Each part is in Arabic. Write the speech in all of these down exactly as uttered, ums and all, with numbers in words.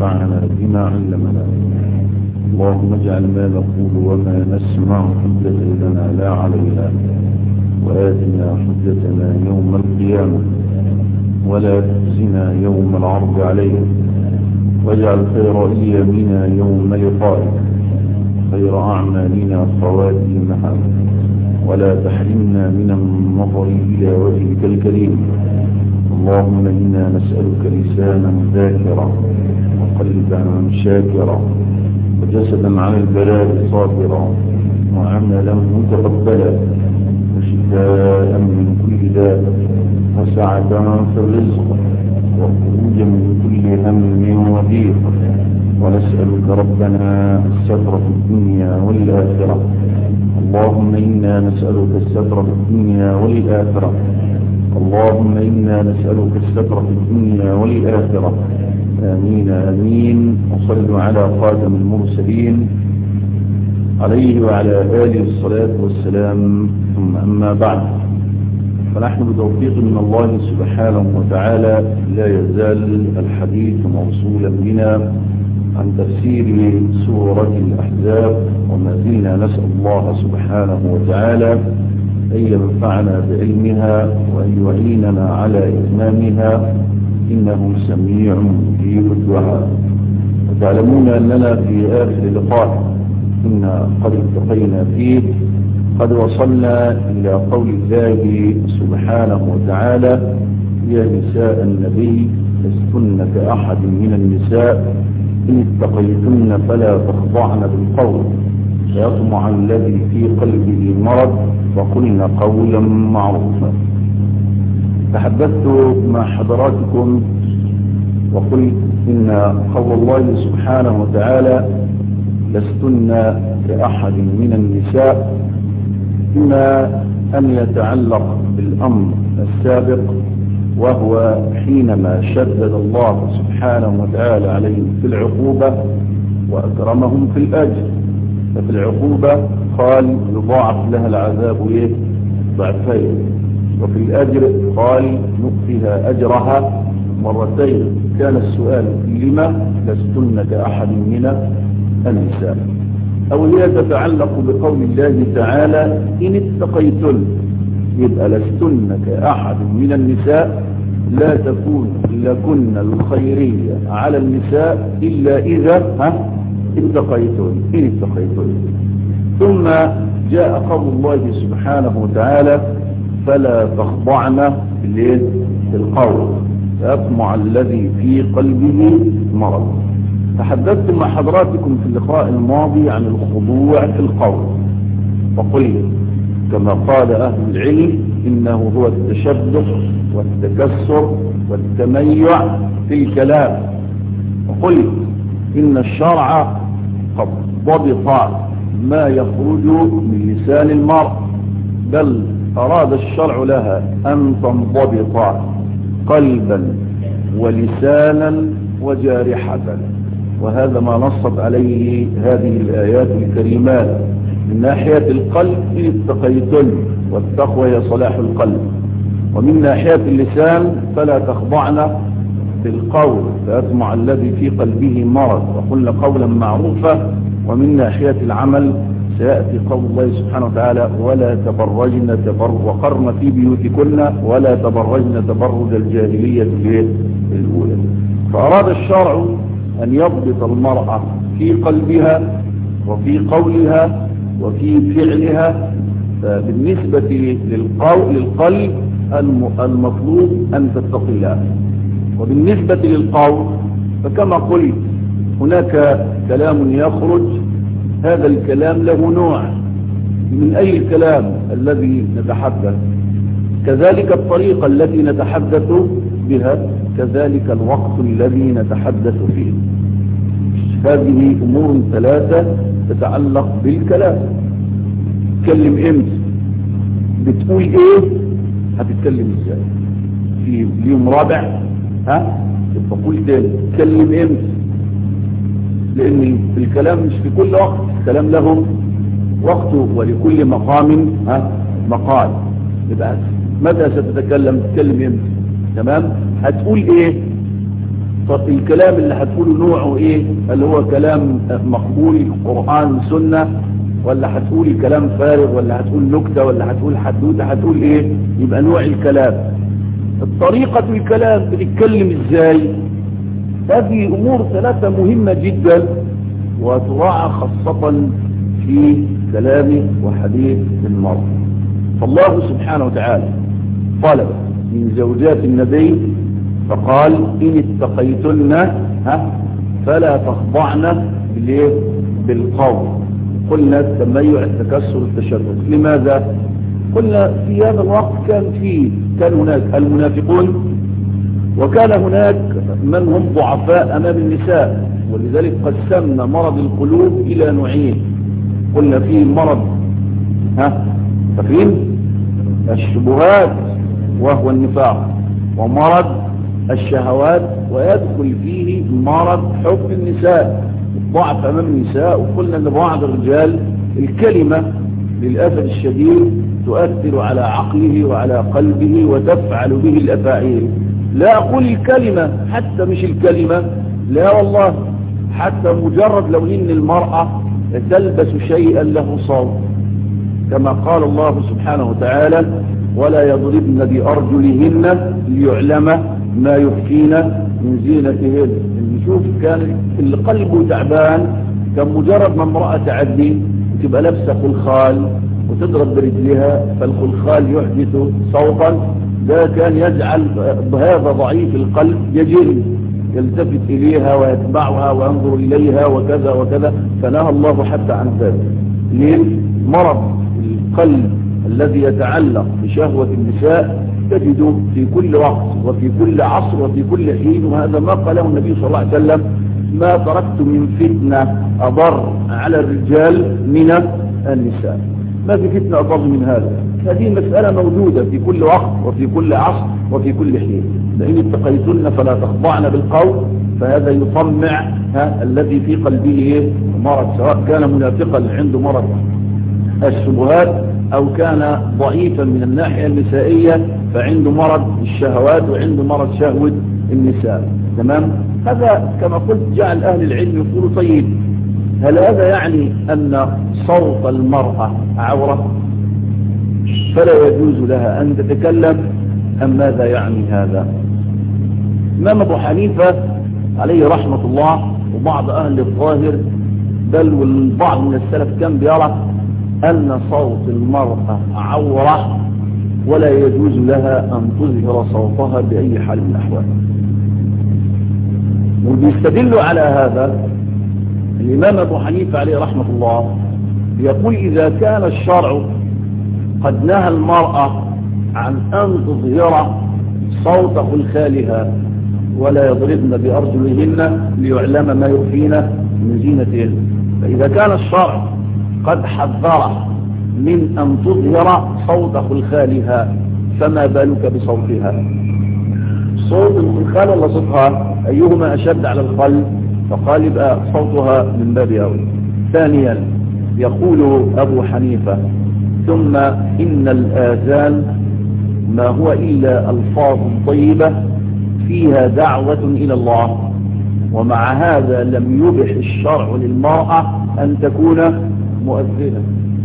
وانفعنا بما علمنا. اللهم اجعل ما نقول وما نسمع حجة لنا لا علينا، وآتنا حجتنا يوم القيامة ولا تخزنا يوم العرض عليك، واجعل خير أيامنا يوم لقائك، خير أعمالنا خواتيمها، ولا تحرمنا من النظر إلى وجهك الكريم. اللهم إنا نسألك لسانا ذاكرا وقلبا شاكرا وجسدا على البلاء صابرا وعملا متقبلا وشفاء من كل داء وسعة في الرزق وخروجا من كل هم وضيق. ونسألك ربنا الستر في الدنيا والآخرة. اللهم إنا نسألك الستر في الدنيا والآخرة. اللهم إنا نسألك الستر في الدنيا والآخرة. آمين آمين. وصلوا على خاتم المرسلين عليه وعلى آله الصلاة والسلام. ثم أما بعد، فنحن بتوفيق من الله سبحانه وتعالى لا يزال الحديث موصولا بنا عن تفسير سورة الأحزاب، وما زلنا نسأل الله سبحانه وتعالى أن ينفعنا بعلمها وأن يعيننا على إتمامها، إنه سميع مجيب الدعاء. وتعلمون أننا في آخر لقاء كنا قد التقينا فيه قد وصلنا إلى قول الله سبحانه وتعالى: يا نساء النبي لستن كأحد من النساء إن اتقيتن فلا تخضعن بالقول فيطمع الذي في قلبه مرض وقلن قولا معروفا. تحدثت مع حضراتكم وقلت إن قول الله سبحانه وتعالى لستن كأحد من النساء إما أن يتعلق بالأمر السابق، وهو حينما شدد الله سبحانه وتعالى عليهم في العقوبة وأكرمهم في الأجر. ففي العقوبة قال يضاعف لها العذاب ضعفين، وفي الأجر قال نؤتها أجرها مرتين. كان السؤال لما لستن كأحد من النساء؟ أو هي تتعلق بقول الله تعالى إن اتقيتن، يبقى لستن كأحد من النساء لا تكون لكن الخيرية على النساء إلا إذا ها اتقيتن إن اتقيتن. ثم جاء قول الله سبحانه وتعالى فلا تخضعن بالقول فيطمع الذي في قلبه مرض. تحدثت مع حضراتكم في اللقاء الماضي عن الخضوع في القول، وقلت كما قال أهل العلم إنه هو التشبث والتكسر والتميع في الكلام. وقلت إن الشرع قد ضبط ما يخرج من لسان المرء، بل أراد الشرع لها أن تنضبط قلبا ولسانا وجارحة، وهذا ما نصت عليه هذه الآيات الكريمات. من ناحية القلب إن اتقيتن، والتقوى هي صلاح القلب. ومن ناحية اللسان فلا تخضعن بالقول فيطمع الذي في قلبه مرض وقلن قولا معروفا. ومن ناحية العمل سيأتي قول الله سبحانه وتعالى ولا تبرجن تبرج وقرن في بيوتكن ولا تبرجن تبرج الجاهلية الأولى. فأراد الشرع أن يضبط المرأة في قلبها وفي قولها وفي فعلها. بالنسبة للقول للقلب المطلوب أن تتقي الله، وبالنسبة للقول فكما قلت هناك كلام يخرج، هذا الكلام له نوع من أي الكلام الذي نتحدث، كذلك الطريقة التي نتحدث بها، كذلك الوقت الذي نتحدث فيه. هذه أمور ثلاثة تتعلق بالكلام. تتكلم امتى؟ بتقول ايه؟ هتتكلم ازاي؟ في اليوم رابع ها؟ بقول تاني تتكلم امتى؟ لان الكلام مش في كل وقت، الكلام له وقته ولكل مقام ها مقال. يبقى متى ستتكلم؟ تتكلم امتى؟ تمام؟ هتقول ايه؟ طب الكلام اللي هتقوله نوعه ايه؟ اللي هو كلام مقبول قرآن سنة، ولا هتقول كلام فارغ، ولا هتقول نكتة، ولا هتقول حدوتة، هتقول ايه؟ يبقى نوع الكلام. الطريقة الكلام بتتكلم ازاي؟ هذه امور ثلاثة مهمة جدا وتراعى خاصة في كلام وحديث المرء. فالله سبحانه وتعالى طلب من زوجات النبي فقال إن اتقيتن ها فلا تخضعن بالقول. قلنا التميع التكسر التشرد. لماذا؟ قلنا في هذا الوقت كان في كان هناك المنافقون، وكان هناك من هم ضعفاء أمام النساء، ولذلك قسمنا مرض القلوب إلى نوعين. قلنا فيه مرض ها ففين الشبهات وهو النفاق، ومرض الشهوات، ويدخل فيه مرض حب النساء، الضعف أمام النساء. وقلنا أن بعض الرجال الكلمة للأسف الشديد تؤثر على عقله وعلى قلبه وتفعل به الأفاعيل. لا أقول الكلمة، حتى مش الكلمة، لا والله، حتى مجرد لو إن المرأة تلبس شيئا له صوت، كما قال الله سبحانه وتعالى ولا يضربن بأرجلهن ليعلم ما يخفين من زينتهن. نشوف كان اللي قلبه تعبان كان مجرد ما امرأة تعدي وتبقى لابسة خلخال وتضرب برجلها، فالخلخال يحدث صوتا، ده كان يجعل بهذا ضعيف القلب يجري يلتفت إليها ويتبعها وينظر إليها وكذا وكذا. فنهى الله حتى عن ذلك. ليه؟ مرض القلب الذي يتعلق بشهوة النساء تجده في كل وقت وفي كل عصر وفي كل حين، وهذا ما قاله النبي صلى الله عليه وسلم: ما تركت من فتنة أضر على الرجال من النساء. ما في فتنة أضر من هذا. هذه مسألة موجودة في كل وقت وفي كل عصر وفي كل حين. لئن اتقيتن فلا تخضعن بالقول، فهذا يطمع ها الذي في قلبه مرض، سواء كان منافقا عنده مرض الشبهات أو كان ضعيفا من الناحية النسائية فعنده مرض الشهوات وعنده مرض شهوة النساء. تمام؟ هذا كما قلت جعل أهل العلم يقولوا: طيب هل هذا يعني أن صوت المرأة عورة فلا يجوز لها أن تتكلم، أم ماذا يعني هذا؟ الإمام أبو حنيفة عليه رحمة الله وبعض أهل الظاهر بل والبعض من السلف كان بيرى أن صوت المرأة عورة ولا يجوز لها أن تظهر صوتها بأي حال من الأحوال. وبيستدل على هذا الإمام أبو حنيفة عليه رحمة الله يقول: إذا كان الشرع قد نهى المرأة عن أن تظهر صوت خلخالها ولا يضربن بأرجلهن ليعلم ما يخفين من زينتهن، فإذا كان الشرع قد حذر من أن تظهر صوت خلخالها فما بالك بصوتها؟ صوت الخلخال ولا صوتها؟ أيهما أشد على القلب؟ فقال يبقى صوتها من باب أولى. ثانيا يقول أبو حنيفة: ثم إن الآذان ما هو إلا ألفاظ طيبة فيها دعوة إلى الله، ومع هذا لم يبح الشرع للمرأة أن تكون مؤذنة.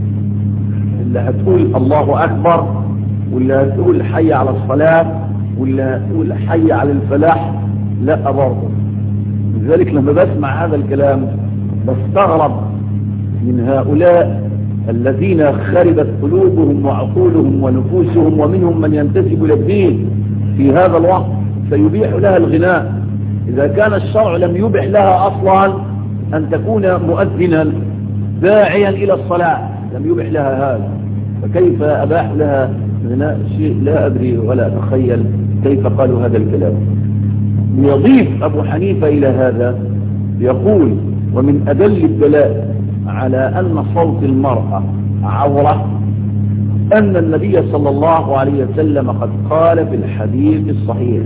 اللي هتقول الله أكبر، واللي هتقول حي على الصلاة، واللي هتقول حي على الفلاح، لا برضه. لذلك لما بسمع هذا الكلام بستغرب من هؤلاء الذين خربت قلوبهم وعقولهم ونفوسهم، ومنهم من ينتسب إلى الدين في هذا الوقت فيبيح لها الغناء. إذا كان الشرع لم يبح لها أصلا أن تكون مؤذنا داعيا إلى الصلاة، لم يبح لها هذا، فكيف أباح لها غناء؟ شيء لا أدري ولا أتخيل كيف قالوا هذا الكلام. يضيف أبو حنيفة إلى هذا يقول: ومن أدل الدلائل على أن صوت المرأة عورة أن النبي صلى الله عليه وسلم قد قال في الحديث الصحيح: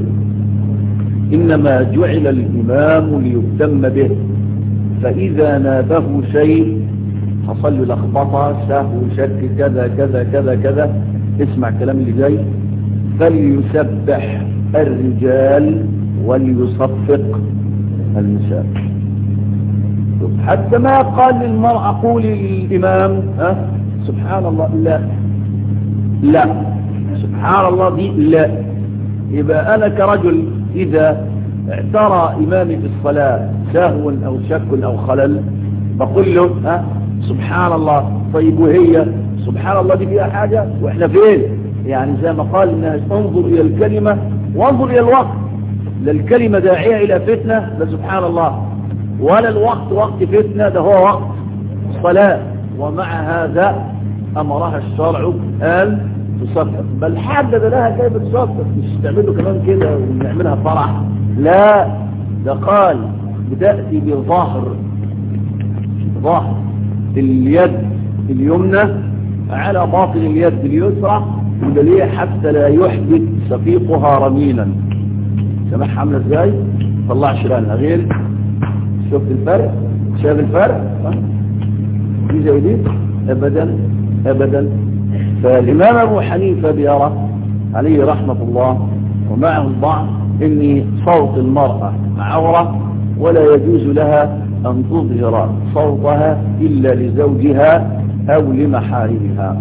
إنما جعل الإمام ليهتم به، فإذا نابه شيء حصل له لخبطة سهو شك كذا كذا كذا كذا، اسمع كلام اللي جاي: فليسبح الرجال وليصفق النساء. حتى ما قال للمرأة قولي للإمام أه؟ سبحان الله، لا لا سبحان الله دي لا. يبقى أنا كرجل إذا اعترى إمامي في الصلاة سهو أو شك أو خلل بقول له أه؟ سبحان الله. طيب وهي سبحان الله دي فيها حاجة وإحنا فين؟ يعني زي ما قال الناس انظر إلى الكلمة وانظر إلى الوقت. لا الكلمة داعية إلى فتنة لا سبحان الله، ولا الوقت وقت فتنة، ده هو وقت صلاة. ومع هذا أمرها الشرع أن تصفق، بل حدد لها كيف تصفق، مش تعمله كمان كده ونعملها فرح، لا ده قال بتأتي بظاهر ظاهر اليد اليمنى على باطن اليد اليسرى، ودليل حتى لا يحدث صفيقها رميلا. سمعها عامله ازاي؟ طلعش لها غير. شفت الفرق؟ شايف الفرق؟ دي زي دي؟ ابدا ابدا. فالامام ابو حنيفه بيرى عليه رحمه الله ومعه البعض ان صوت المراه عوره، ولا يجوز لها ان تظهر صوتها الا لزوجها او لمحارمها.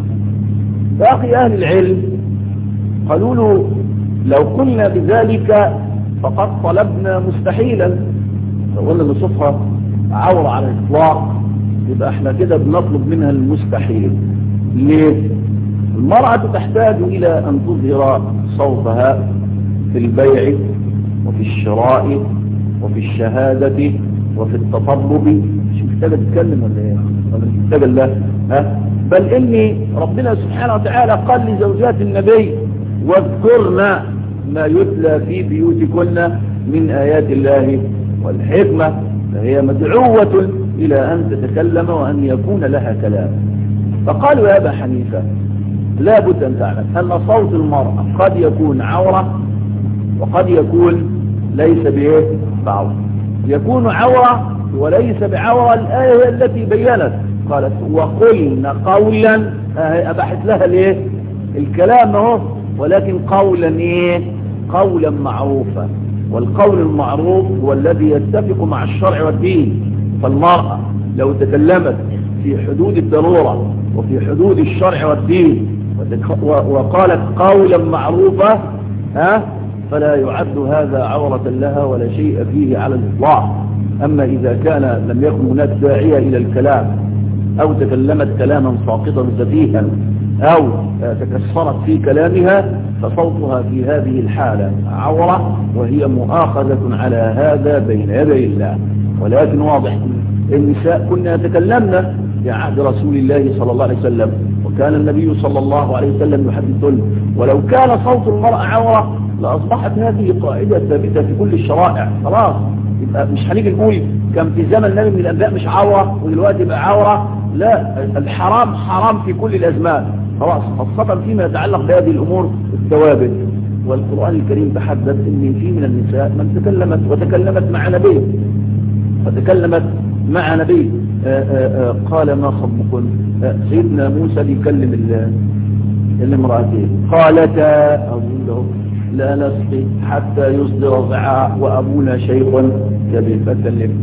باقي اهل العلم قالوا له لو قلنا بذلك فقد طلبنا مستحيلا. لو قلنا نصفها عورة على الإطلاق يبقى احنا كده بنطلب منها المستحيل. ليه؟ المرأة تحتاج إلى أن تظهر صوتها في البيع وفي الشراء وفي الشهادة وفي التطلب. مش محتاجة تتكلم ولا ايه؟ ولا مش محتاجة الله؟ ها؟ بل إني ربنا سبحانه وتعالى قال لزوجات النبي واذكرنا ما يتلى في بيوتكن من آيات الله والحكمة. فهي مدعوة إلى أن تتكلم وأن يكون لها كلام. فقالوا يا أبا حنيفة لا بد أن تعلم أن صوت المرأة قد يكون عورة وقد يكون ليس بإيه بعورة. يكون عورة وليس بعورة الآية هي التي بيّنت، قالت وقلن قولا، أبحث لها ليه الكلام اهو، ولكن قولا ايه؟ قولا معروفا. والقول المعروف هو الذي يتفق مع الشرع والدين. فالمرأة لو تكلمت في حدود الضرورة وفي حدود الشرع والدين وقالت قولا معروفا ها فلا يعد هذا عورة لها ولا شيء فيه على الإطلاق. أما إذا كان لم يكن هناك داعية إلى الكلام أو تكلمت كلاما ساقطا سفيها أو تكسرت في كلامها فصوتها في هذه الحالة عورة، وهي مؤاخذة على هذا بين يدي الله. ولكن واضح النساء كنا يتكلمن في عهد رسول الله صلى الله عليه وسلم، وكان النبي صلى الله عليه وسلم يحدثن. ولو كان صوت المرأة عورة لأصبحت هذه قاعدة ثابتة في كل الشرائع. خلاص يبقى مش هنيجي نقول كان في زمن النبي من الأنبياء مش عورة ودلوقتي بقى عورة. لا، الحرام حرام في كل الأزمان خلاص، خاصة فيما يتعلق بهذه الأمور الثوابت. والقرآن الكريم تحدث ان في من النساء من تكلمت وتكلمت مع نبي وتكلمت مع نبي آآ آآ قال ما خطبكن. سيدنا موسى بيكلم الامرأتين قالتا أقول له لا نسقي حتى يصدر الرعاء وأبونا شيخ كبير. فتكلم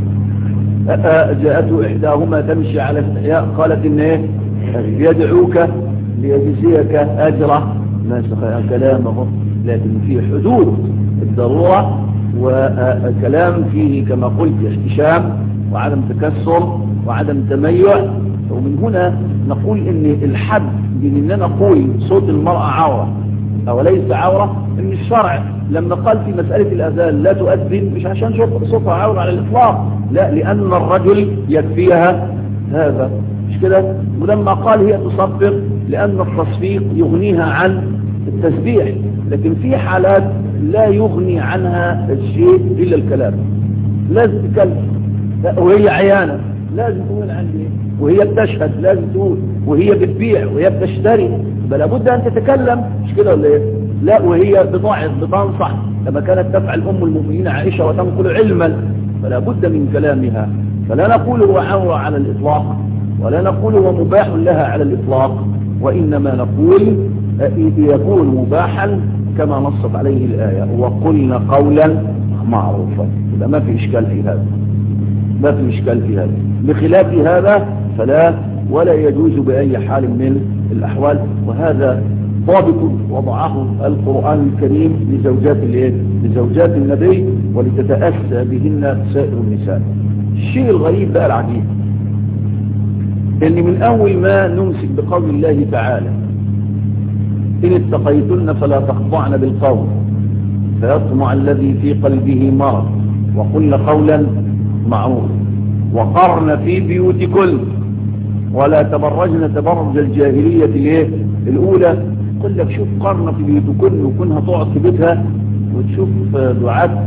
جاءته إحداهما تمشي على استحياء قالت إن إيه يدعوك ليجزيك أجره ما سقى كلامه، لكن في حدود الضرورة وكلام فيه كما قلت احتشام وعدم تكسر وعدم تميع. ومن هنا نقول ان الحد بين اننا نقول صوت المرأة عورة او ليس عورة، ان الشرع لما قال في مسألة الاذان لا تؤذن مش عشان صوتها عورة على الاطلاق، لا، لان الرجل يكفيها هذا مش كده. ولما قال هي تصفق لان التصفيق يغنيها عن التسبيح، لكن في حالات لا يغني عنها الشيء الا الكلام. لازم تتكلم وهي عيانة لازم تقول عندي، وهي بتشهد لازم تقول، وهي بتبيع وهي بتشتري بل لابد ان تتكلم مش كده ولا ايه؟ لا، وهي بتوعظ بتنصح كما كانت تفعل ام المؤمنين عائشة وتنقل علما، فلا بد من كلامها. فلا نقول هو عورة على الاطلاق ولا نقول هو مباح لها على الاطلاق، وانما نقول يكون مباحا كما نصت عليه الآية وقلنا قولا معروفة، يبقى ما في إشكال في هذا، ما في إشكال في هذا. بخلاف هذا فلا ولا يجوز بأي حال من الأحوال. وهذا ضابط وضعه القرآن الكريم لزوجات الايه؟ لزوجات النبي ولتتأسى بهن سائر النساء. الشيء الغريب بقى العجيب ان من اول ما نمسك بقول الله تعالى ان اتقيتن فلا تخضعن بالقول فيطمع الذي في قلبه مرض وقلن قولا معروفا وقرن في بيوتكن ولا تبرجن تبرج الجاهلية الايه؟ الاولى. قل لك شوف قرن في بيوتكن وكونها تقعد في بيتها وتشوف دعاة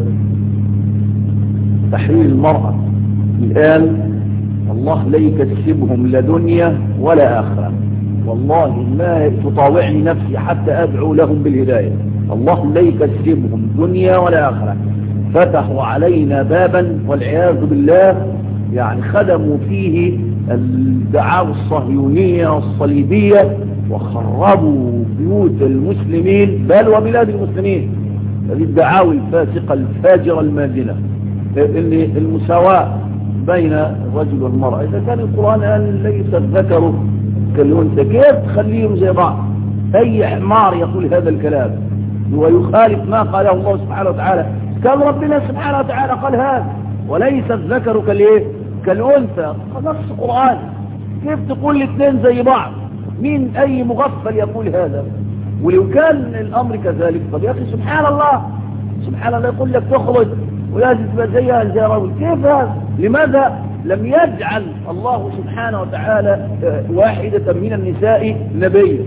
تحرير المرأة الآن الله لا يكسبهم لا دنيا ولا آخرة. والله ما تطاوعني نفسي حتى أدعو لهم بالهداية. الله لا يكسبهم دنيا ولا آخرة. فتحوا علينا بابا والعياذ بالله، يعني خدموا فيه الدعاوى الصهيونية والصليبية وخربوا بيوت المسلمين بل وبلاد المسلمين. هذه الدعاوى الفاسقة الفاجرة الماجنة ان المساواة بين الرجل والمرأة. إذا كان القرآن قال ليس الذكر كالأنثى كيف تخليهم زي بعض؟ أي حمار يقول هذا الكلام ويخالف ما قاله الله سبحانه وتعالى. كان ربنا سبحانه وتعالى قال هذا وليس الذكر كالايه؟ كالأنثى. نفس القرآن كيف تقول الاثنين زي بعض؟ مين أي مغفل يقول هذا؟ ولو كان الأمر كذلك طب يا أخي سبحان الله سبحان الله يقول لك تخرج ولازم تبقى زيها زي رجل. كيف هذا؟ لماذا لم يجعل الله سبحانه وتعالى واحدة من النساء نبيا؟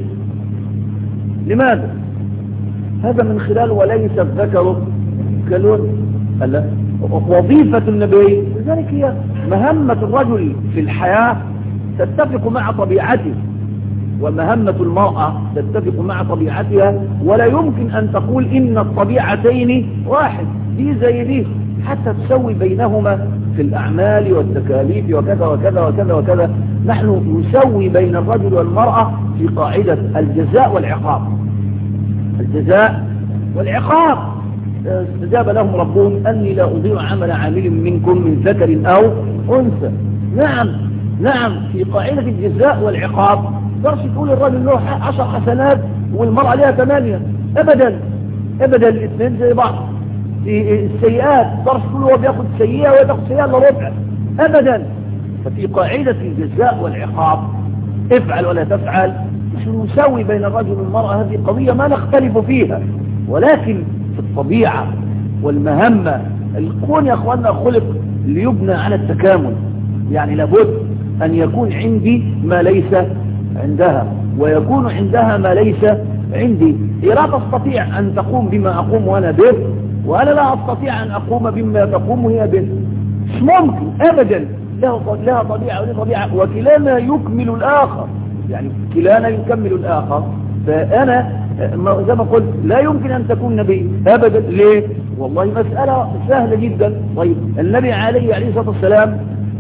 لماذا؟ هذا من خلال وليس الذكر كالأنثى. وظيفة النبي لذلك هي مهمة الرجل في الحياة تتفق مع طبيعته ومهمة المرأة تتفق مع طبيعتها، ولا يمكن أن تقول إن الطبيعتين واحد دي زي دي حتى تسوي بينهما في الأعمال والتكاليف وكذا وكذا وكذا وكذا. نحن نسوي بين الرجل والمرأة في قاعدة الجزاء والعقاب. الجزاء والعقاب استجاب لهم ربهم أني لا أضيع عمل عامل منكم من ذكر أو أنثى. نعم نعم في قاعدة الجزاء والعقاب ترش تقول الرجل له عشر حسنات والمرأة لها ثمانية. أبدا أبدا الاثنين زي بعض. في السيئات ترش تقول هو بياخد سيئة وياخد سيئة إلا ربع. أبدا. ففي قاعدة الجزاء والعقاب افعل ولا تفعل نحن نسوي بين الرجل والمرأة. هذه قضية ما نختلف فيها، ولكن في الطبيعة والمهمة الكون يا أخواننا خلق ليبنى على التكامل. يعني لابد أن يكون عندي ما ليس عندها ويكون عندها ما ليس عندي. هي لا تستطيع أن تقوم بما أقوم وأنا به، وأنا لا أستطيع أن أقوم بما تقوم وهي به. مش ممكن أبدا. لها طبيعة ولها طبيعة وكلانا يكمل الآخر. يعني كلانا يكمل الآخر. فأنا زي ما قلت لا يمكن أن تكون نبي أبدا. ليه؟ والله مسألة سهلة جدا. طيب النبي عليه عليه الصلاة والسلام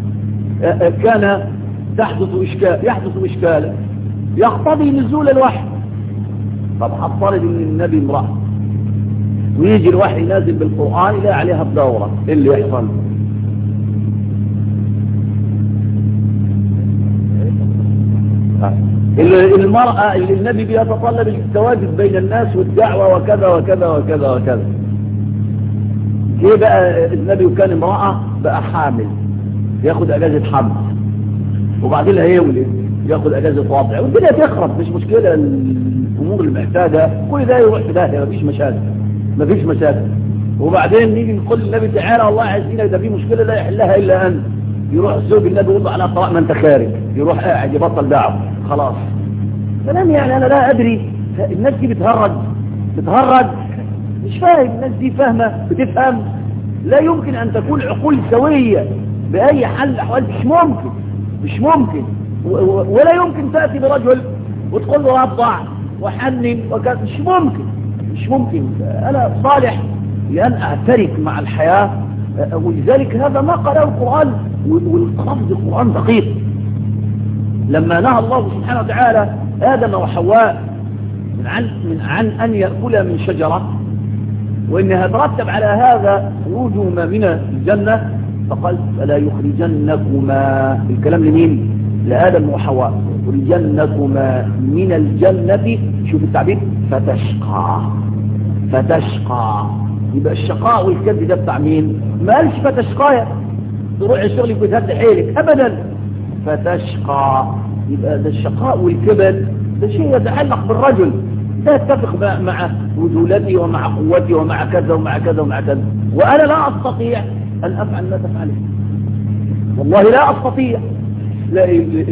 كان تحدث إشكال يحدث إشكالا يقتضي نزول الوحي. طب هفترض ان النبي امرأة ويجي الوحي نازل بالقرآن لا عليها بدورة، ايه اللي يحصل؟ المرأة اللي النبي بيتطلب التواجد بين الناس والدعوة وكذا وكذا وكذا وكذا. ايه بقى النبي وكان امرأة بقى حامل ياخد اجازة حمل وبعدين هيولد ياخد اجازة وضع والدنيا تخرب. مش مشكلة الامور اللي محتاجة كل ده يروح في داهية مفيش مشاكل مفيش مشاكل. وبعدين نيجي نقول للنبي تعالى والله عايزينك ده في مشكلة لا يحلها الا انت. يروح الزوج النبي يقول له على طلاق ما انت خارج، يروح قاعد يبطل دعوة خلاص. كلام يعني انا لا ادري الناس دي بتهرج بتهرج مش فاهم. الناس دي فاهمة بتفهم. لا يمكن ان تكون عقول سوية بأي حل الأحوال. مش ممكن مش ممكن. ولا يمكن تأتي برجل وتقول له رضع وحنن وكذا. مش ممكن مش ممكن. أنا صالح لأن أعترك مع الحياة. ولذلك هذا ما قاله القرآن. والقرآن القرآن دقيق. لما نهى الله سبحانه وإن هترتب على هذا خروجهما من الجنة، فقال فلا يخرجنكما، الكلام لمين؟ لآدم وحواء، يخرجنكما من الجنة، شوف التعبير، فتشقى فتشقى. يبقى الشقاء والكد ده بتاع مين؟ ما قالش فتشقى تروح الشغل يكون هد حيلك أبدا، فتشقى. يبقى ده الشقاء والكبد ده شيء يتعلق بالرجل، لا يتفق مع رجولتي ومع قوتي ومع كذا ومع كذا ومع كذا، وأنا لا أستطيع أن أفعل ما تفعله، والله لا أستطيع. لا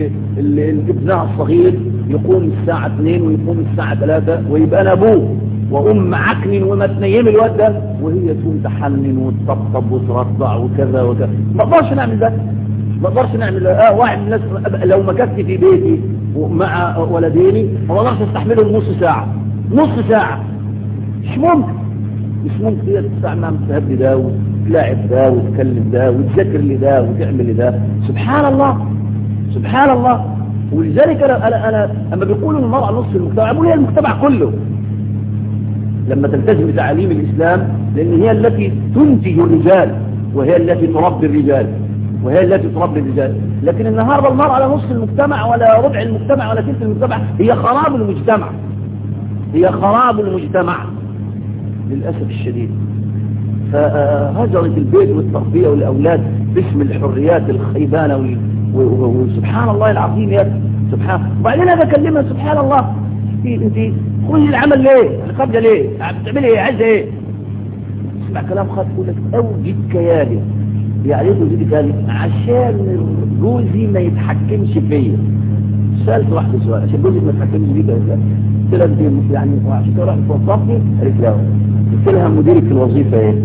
ابنها الصغير يقوم الساعة اثنين ويقوم الساعة ثلاثة ويبقى أنا أبوه وأم معكن وما تنيم الواد ده، وهي تقوم تحنن وتطبطب وترضع وكذا وكذا. ما اقدرش نعمل ده، ما اقدرش نعمل ده. اه واحد من الناس لو مكثت في بيتي مع ولديني ما اقدرش استحملهم نص ساعة نص ساعة مش ممكن مش ممكن. هي تستعمل تهدي ده وتلاعب ده وتكلم ده وتذكر لده وتعمل لده. سبحان الله سبحان الله. ولذلك انا انا, أنا اما بيقولوا المرأة نصف المجتمع، بقول هي المجتمع كله لما تلتزم بتعاليم الإسلام، لأن هي التي تنتج الرجال وهي التي تربي الرجال وهي التي تربي الرجال. لكن النهاردة المرأة لا نصف المجتمع ولا ربع المجتمع ولا ثلث المجتمع، هي خراب المجتمع هي خراب المجتمع للأسف الشديد. فهجرت البيت والتربية والأولاد باسم الحريات الخيبانة، وسبحان الله العظيم يا سبحان. وبعدين أنا بكلمها سبحان الله، انت خذي العمل ليه؟ القبضة ليه؟ بتعملي ايه؟ عايزه ايه؟ اسمع كلام خاطئ يقول لك اوجد كيالي، يعني ايه توجد كيالي؟ عشان جوزي ما يتحكمش فيا. سألت واحدة سؤال، عشان جوزي ما يتحكمش فيا ازاي؟ قلت لها يعني عشان كده راحت توظفني، قالت لها قلت لها مديرك في الوظيفة ايه؟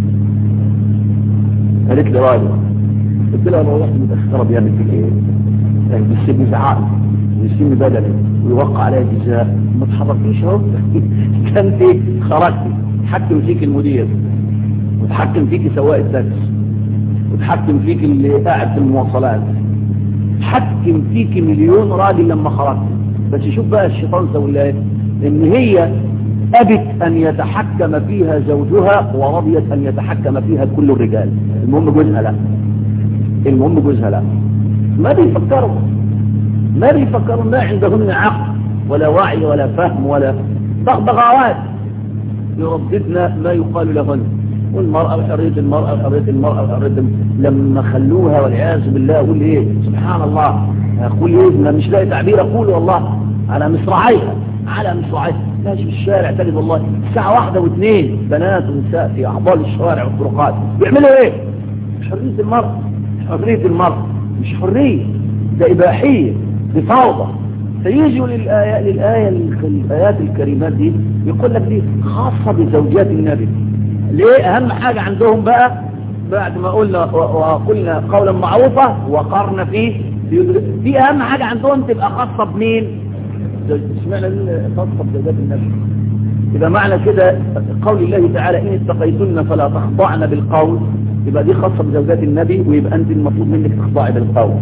قالت لي راجل. قلت لها لو رحت متأخرة بيعمل فيك ايه؟ يعني بالسجن زعقني ويسمي بدني ويوقع عليها جزاء، ما تحركيش اهو. كنت خرجتي تحكم فيك المدير وتحكم فيك سواق التاكسي وتحكم فيك اللي قاعد في المواصلات، تحكم فيك مليون راجل لما خرجت. بس شوف بقى الشيطان سوى لها ايه؟ ان هي ابت ان يتحكم فيها زوجها ورضيت ان يتحكم فيها كل الرجال. المهم جوزها لا، المهم جوزها لا. ما بيفكروا ما بيفكروا ما عندهم عقل ولا وعي ولا فهم ولا ضغوات يرددنا ما يقال لهن. والمرأة وحرية المرأة وحرية المرأة وحرية لما خلوها والعياذ بالله. أقول إيه سبحان الله، أقول إيه ما مش لاقي تعبير أقول والله على مصراعيها على مصراعيها ماشي في الشارع تجد والله الساعة واحدة واثنين بنات ونساء في أعضاء الشوارع والطرقات بيعملوا إيه؟ حرية المرأة حرية المرأة مش حرية، ده إباحية، دي فوضى. فيجوا للآية للآية الآيات الكريمات دي يقول لك دي خاصة بزوجات النبي. ليه؟ أهم حاجة عندهم بقى بعد ما قلنا وقلنا قولا معروفة وقرنا فيه دي أهم حاجة عندهم تبقى خاصة بمين؟ اسمعنا خاصة بزوجات النبي. إذا معنى كده قول الله تعالى إن اتقيتن فلا تخضعن بالقول، يبقى دي خاصة بزوجات النبي، ويبقى أنت المفروض منك تخضعي بالقول.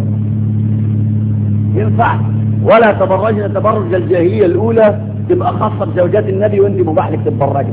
ينفع؟ ولا تبرجن تبرج الجاهلية الأولى تبقى خاصة بزوجات النبي وانت مباح لك تتبرجن.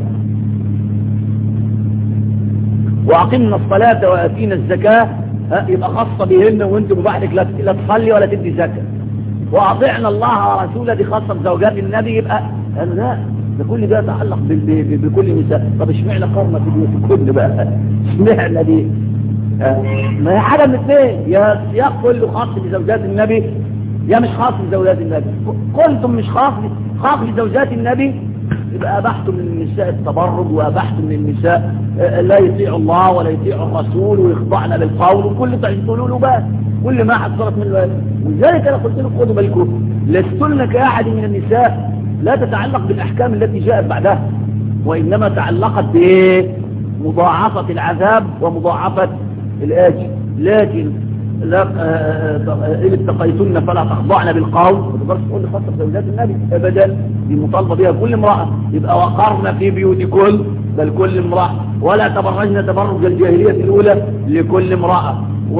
وأقمنا الصلاة وآتينا الزكاة يبقى خاصة بهن وانت مباح لك لا تصلي ولا تدي زكاة. وأطيعنا الله ورسوله دي خاصة بزوجات النبي، يبقى لا ده كل ده يتعلق بكل نساء. طب اشمعنى قرنا في كل بقى؟ اشمعنى دي؟ ما هي حاجة من اثنين، يا السياق كله خاص بزوجات النبي يا مش خاص بزوجات النبي. قلتم مش خاص خاص بزوجات النبي يبقى أبحتم من النساء التبرج وأبحتم من النساء لا يطيع الله ولا يطيع الرسول ويخضعنا بالقول وكل تقولوا له بقى كل ما حصلت منه. ولذلك أنا قلت لكم خدوا بالكم لستن كأحد من النساء لا تتعلق بالأحكام التي جاءت بعدها، وإنما تعلقت بمضاعفة العذاب ومضاعفة الآجر. لكن لا إن اتقيتن فلا تخضعن بالقول، ما تقدرش تقول لي خاصة بزوجات النبي أبدا، دي مطالبة بها كل امرأة. يبقى وقرن في بيوتكن بل كل امرأة، ولا تبرجن تبرج الجاهلية الأولى لكل امرأة،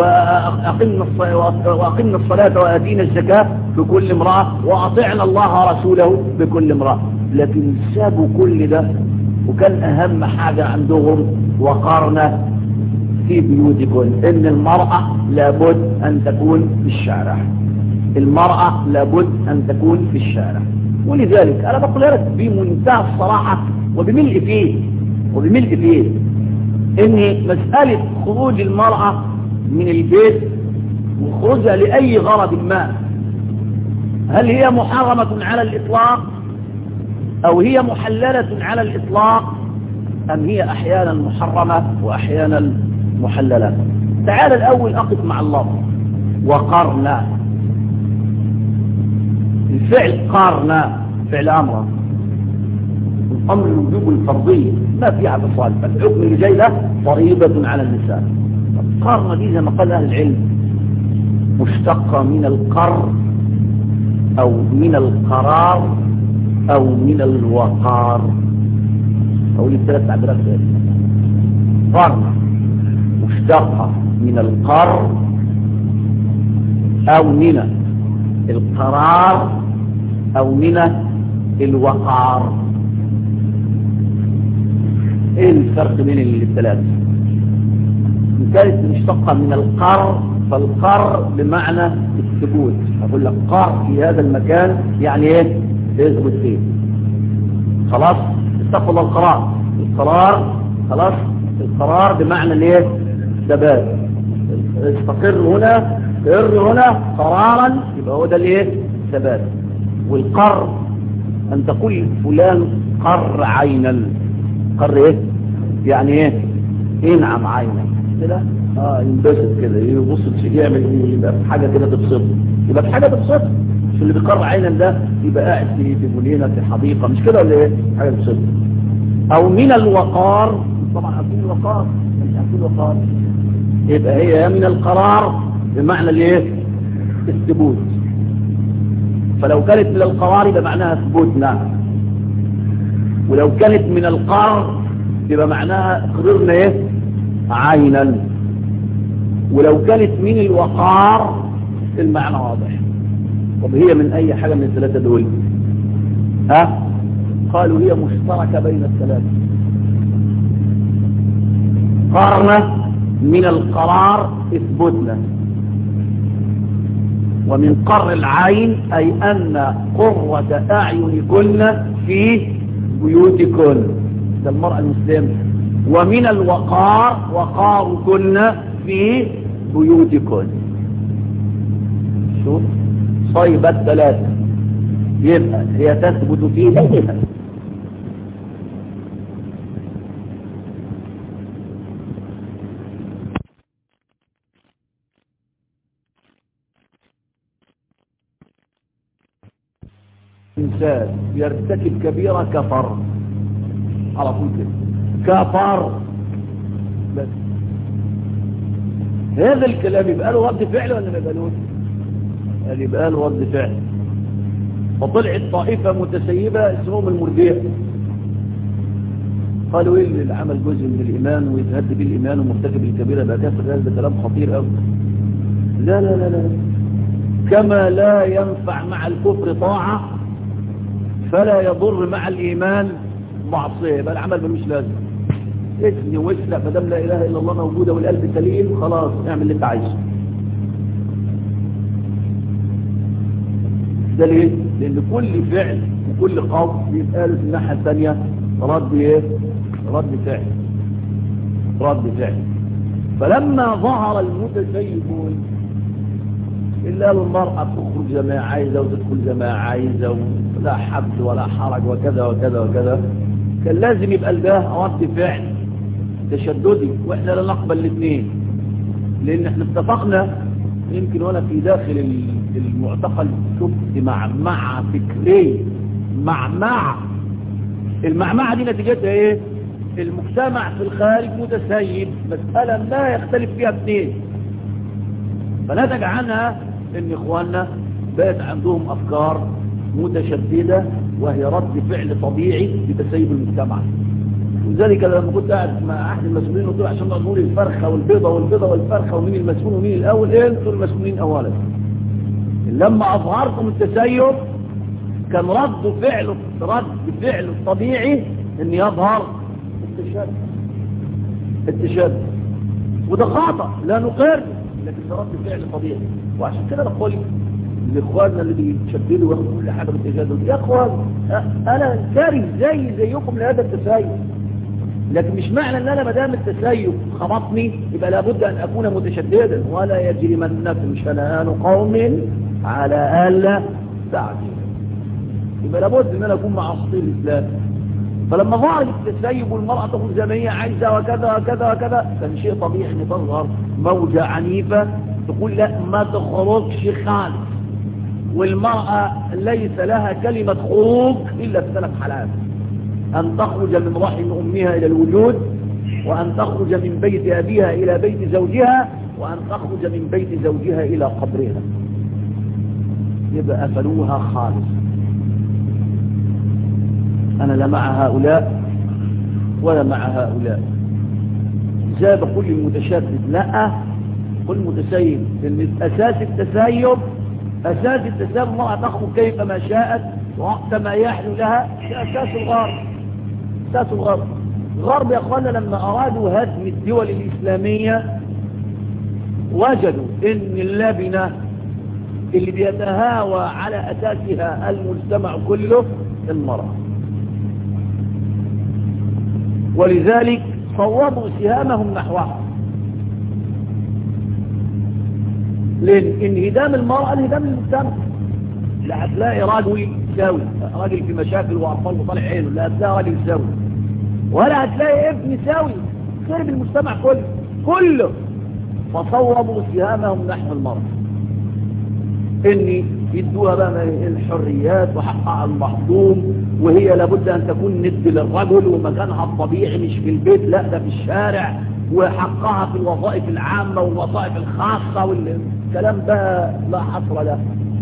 وأقمنا الصلاة وآتينا الزكاة بكل امرأة، وأطعنا الله ورسوله بكل امرأة. لكن سابوا كل ده وكان اهم حاجة عندهم وقرن في بيوتكن، ان المرأة لابد ان تكون في الشارع، المرأة لابد ان تكون في الشارع. ولذلك انا بقول لك بمنتهى الصراحة وبملء فيه وبملء فيه ان مسألة خروج المرأة من البيت وخروجها لأي غرض ما، هل هي محرمة على الإطلاق أو هي محللة على الإطلاق أم هي أحيانا محرمة وأحيانا محللة؟ تعال الأول أقف مع الله. وقرنا، الفعل قرنا فعل أمر، الأمر الوجوب الفرضي ما فيها فصال، فالحكم اللي جاي له فريضة على النساء. قرنا دي زي ما قال أهل العلم مشتقة من القر أو من القرار أو من الوقار، أو الثلاث تعبيرات. قرنا مشتقة من القر أو من القرار أو من الوقار. ايه الفرق بين الثلاثة؟ إن كانت مشتقة من القر فالقر بمعنى الثبوت، أقول لك قر في هذا المكان يعني ايه؟ يثبت فيه. خلاص استقبل الله القرار، القرار خلاص القرار بمعنى الايه؟ ثبات. استقر هنا استقر هنا قرارا يبقى هو ده الايه؟ ثبات. والقر ان تقول فلان قر عينا، قر ايه؟ يعني ايه؟ ينعم عينا كده، اه ينبسط كده، يبص يعمل ايه؟ يبقى في حاجه كده تبسطه، يبقى في حاجه تبسطه. مش اللي بيقر عينا ده يبقى قاعد في في جنينه في حديقه، مش كده ولا ايه؟ حاجه تبسطه. او من الوقار، طبعا عارفين الوقار، مش عارفين الوقار، يبقى هي من القرار بمعنى الايه؟ الثبوت. فلو كانت من القرار يبقى معناها ثبوتنا، ولو كانت من القرر يبقى معناها قررنا ايه؟ عينا. ولو كانت من الوقار المعنى واضح. طب هي من اي حاجة من الثلاثة دول؟ ها؟ قالوا هي مشتركة بين الثلاثة. قرنا من القرار اثبتنا، ومن قر العين اي ان قرة اعينكن في بيوتكن، ده المرأة المسلمة. ومن الوقار وقاركن في بيوتكن. شوف صيبة ثلاثة، يبقى هي تثبت في بيتها. إنسان يرتكب كبيرة كفر على طول كده، كفر بس. هذا الكلام يبقى له رد فعل ولا ما يبقالوش؟ قال يبقى له رد فعل. فطلعت طائفة متسيبة اسمهم المرجئة، قالوا ايه اللي عمل جزء من الإيمان ويتهد بالإيمان ومرتكب الكبيرة بقى كافر؟ هذا كلام خطير قوي. لا لا لا لا، كما لا ينفع مع الكفر طاعة فلا يضر مع الإيمان معصية، يبقى العمل ملوش لازم. اسني واسلع ما دام لا إله إلا الله موجودة والقلب سليم، خلاص اعمل اللي انت عايزه. ده ليه؟ لأن كل فعل وكل قول بيتقال في الناحية الثانية رد ايه؟ رد فعل رد فعل. فلما ظهر المتسيبون اللي قالوا المرأة تخرج زي ما عايزة وتدخل زي ما عايزة ولا حبس ولا حرج وكذا وكذا وكذا، كان لازم يبقى ده رد فعل تشددي، واحنا لا نقبل الاثنين. لان احنا اتفقنا يمكن وانا في داخل المعتقل شفت معمعة فكرية، معمعة. المعمعة دي نتيجتها ايه؟ المجتمع في الخارج متسيب، مسألة لا يختلف فيها اثنين، فنتج عنها ان اخواننا بقت عندهم افكار متشددة وهي رد فعل طبيعي لتسيب المجتمع. ولذلك لما كنت قاعد مع احد المسؤولين قلت له عشان نقول الفرخة والبيضة والبيضة والفرخة ومين المسؤول ومين الاول، ايه انتوا المسؤولين اولا. لما اظهرتم التسيب كان رد فعله رد فعله الطبيعي ان يظهر التشدد التشدد وده خطأ لا نقر، لكن ده رد فعل طبيعي. وعشان كده بقول لاخواننا اللي بيتشددوا وياخدوا كل حاجه بالتشدد، يا اخوان انا كاره زي زيكم لهذا التسيب، لكن مش معنى ان انا ما دام التسيب خبطني يبقى لابد ان اكون متشددا. ولا يجرمنكم شنآن قوم على الا تعدلوا، يبقى لابد ان انا اكون مع اساطير الاسلام. فلما ظهر التسيب والمرأة تقول زي ما هي عايزة وكذا وكذا وكذا، كان شيء طبيعي ان تظهر موجة عنيفة تقول لا ما تخرجش خالص، والمرأة ليس لها كلمة خروج إلا في ثلاث حالات: أن تخرج من رحم أمها إلى الوجود، وأن تخرج من بيت أبيها إلى بيت زوجها، وأن تخرج من بيت زوجها إلى قبرها. يبقى أفلوها خالص. أنا لا مع هؤلاء ولا مع هؤلاء. زي بقول للمتشدد لا، قل متسيب، لأن أساس التسيب أساس التسيب المرأة تخرج كيفما شاءت وقت ما يحلو لها. أساس الغرب أساس الغرب الغرب يا أخوانا لما أرادوا هدم الدول الإسلامية وجدوا إن اللبنة اللي بيتهاوى على أساسها المجتمع كله المرأة، ولذلك صوبوا سهامهم نحوها. لأن انهدام المرأة انهدام المجتمع. لا هتلاقي راجل سوي، راجل في مشاكل وأطفال وطالع عينه، لا هتلاقي راجل سوي، ولا هتلاقي ابن سوي، خرب المجتمع كله كله. فصوبوا سهامهم نحو المرأة، إن يدوها بقى الحريات وحقها المحظوم، وهي لابد أن تكون ند للرجل، ومكانها الطبيعي مش في البيت، لا ده في الشارع، وحقها في الوظائف العامة والوظائف الخاصة، والكلام ده لا حصر له.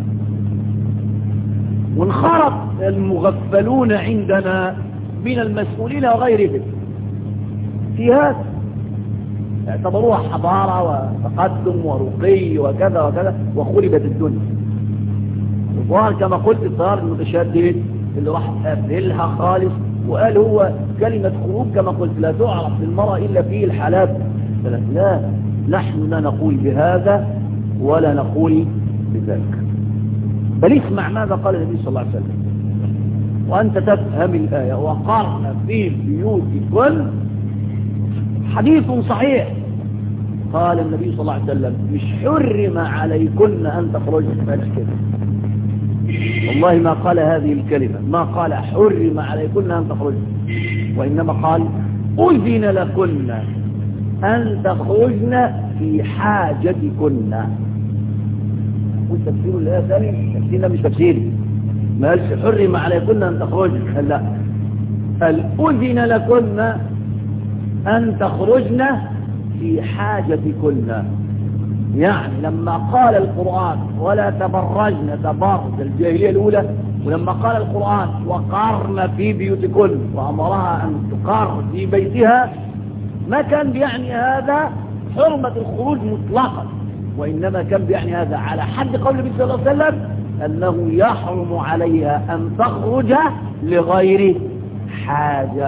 وانخرط المغفلون عندنا من المسؤولين وغيرهم في هذا، اعتبروها حضارة وتقدم ورقي وكذا وكذا، وخربت الدنيا. وظهر كما قلت الظاهر المتشدد اللي راح قابلها خالص وقال هو كلمة خروج كما قلت لا تعرف للمرأة إلا في الحالات. لا، نحن لا نقول بهذا ولا نقول بذلك، بل اسمع ماذا قال النبي صلى الله عليه وسلم وأنت تفهم الآية: وقرن في بيوتكن. حديث صحيح. قال النبي صلى الله عليه وسلم: مش حرم عليكن أن تخرجن كده، والله ما قال هذه الكلمة، ما قال حرم عليكن أن تخرجن، وإنما قال أذن لكن أن تخرجن في حاجتكن. والتفسير الآية ثاني تفسيرنا مش تفسيري، ما قالش حرم عليكن أن تخرجن، لا، قال أذن لكن أن تخرجن في حاجتكن. يعني لما قال القرآن ولا تبرجن تبرج الجاهلية الأولى، ولما قال القرآن وقرن في بيوتكن وأمرها أن تقر في بيتها، ما كان بيعني هذا حرمة الخروج مطلقا، وإنما كان بيعني هذا على حد قول النبي صلى الله عليه وسلم أنه يحرم عليها أن تخرج لغير حاجة،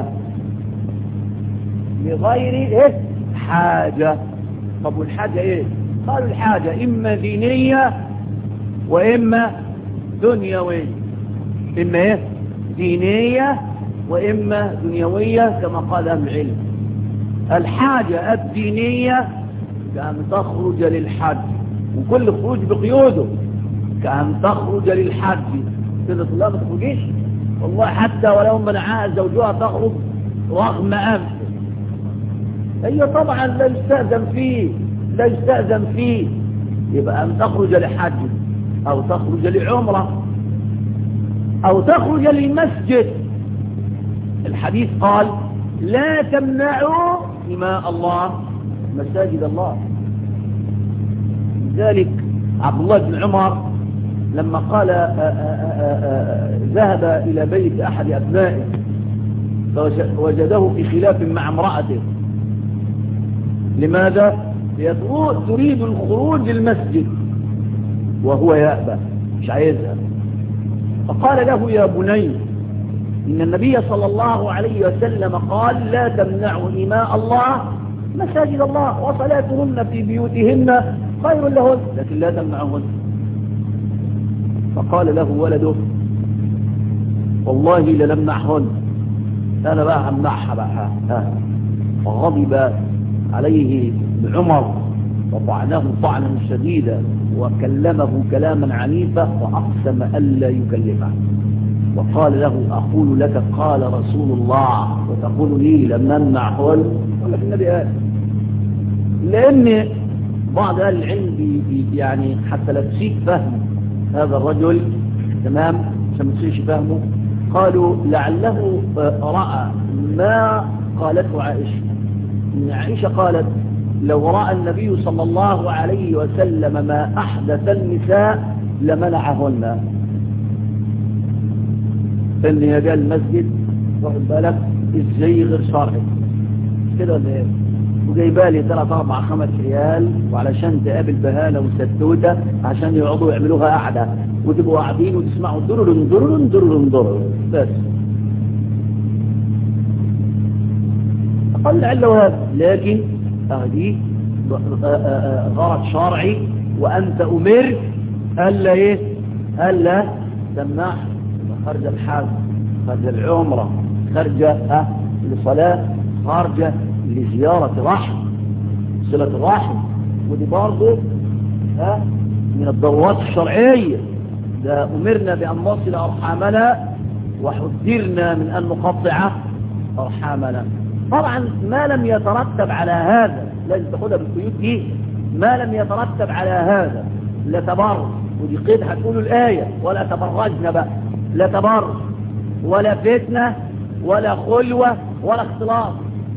لغير إيه؟ حاجة. طب والحاجة إيه؟ قالوا الحاجة إما دينية وإما دنيوية. إما إيه؟ دينية وإما دنيوية كما قال أهل العلم. الحاجة الدينية كأن تخرج للحج، وكل خروج بقيوده، كأن تخرج للحج. كده الله ما تخرجيش والله، حتى ولو منعها زوجها تخرج رغم أنفه، هي طبعا لا يستأذن فيه لا يستأذن فيه يبقى أن تخرج لحج أو تخرج لعمرة أو تخرج للمسجد. الحديث قال لا تمنعوا إماء الله مساجد الله. لذلك عبد الله بن عمر لما قال آآ آآ آآ ذهب إلى بيت أحد أبنائه فوجده في خلاف مع امرأته. لماذا؟ تريد الخروج للمسجد وهو يأبى مش عايزها. فقال له يا بني إن النبي صلى الله عليه وسلم قال لا تمنعوا إماء الله مساجد الله وصلاتهن في بيوتهن خير لهن لكن لا تمنعهن. فقال له ولده والله لنمنعهن، أنا بقى همنعها بقى. فغضب عليه عمر وطعنه طعنا شديدا وكلمه كلاما عنيفا وأقسم ألا يكلمه وقال له أقول لك قال رسول الله وتقول لي لم نمنعهن؟ ولا في النبي قال. لأن بعض أهل العلم بي يعني حتى لا تسيء فهم هذا الرجل تمام عشان ما تسيئش فهمه، قالوا لعله رأى ما قالته عائشة. إن عائشة قالت لو رأى النبي صلى الله عليه وسلم ما أحدث النساء لمنعهن. فإن يجاء المسجد واخد بالك ازاي غير شرعي كده ولا ايه؟ وجايبالي ثلاث اربع خمس ريال وعلشان تقابل بهالة وستوتة عشان يقعدوا يعملوها قعدة وتبقوا قاعدين وتسمعوا دررن دررن دررن دررن بس. أقل علة هذا، لكن أهدي غرض شرعي وأنت أمرت ألا إيه؟ ألا تمنع خرج الحج، خرج العمرة، خرج أه لصلاة، خرج لزيارة رحم، صلة الرحم، ودي برضه أه من الضرورات الشرعية. ده أمرنا بأن نصل أرحامنا وحذرنا من أن نقطع أرحامنا. طبعا ما لم يترتب على هذا لازم تاخدها بالقيود دي، ما لم يترتب على هذا لا تبرج، ودي قيد هتقولوا الآية ولا تبرجنا بقى، لا تبرج ولا فتنة ولا خلوة ولا اختلاط.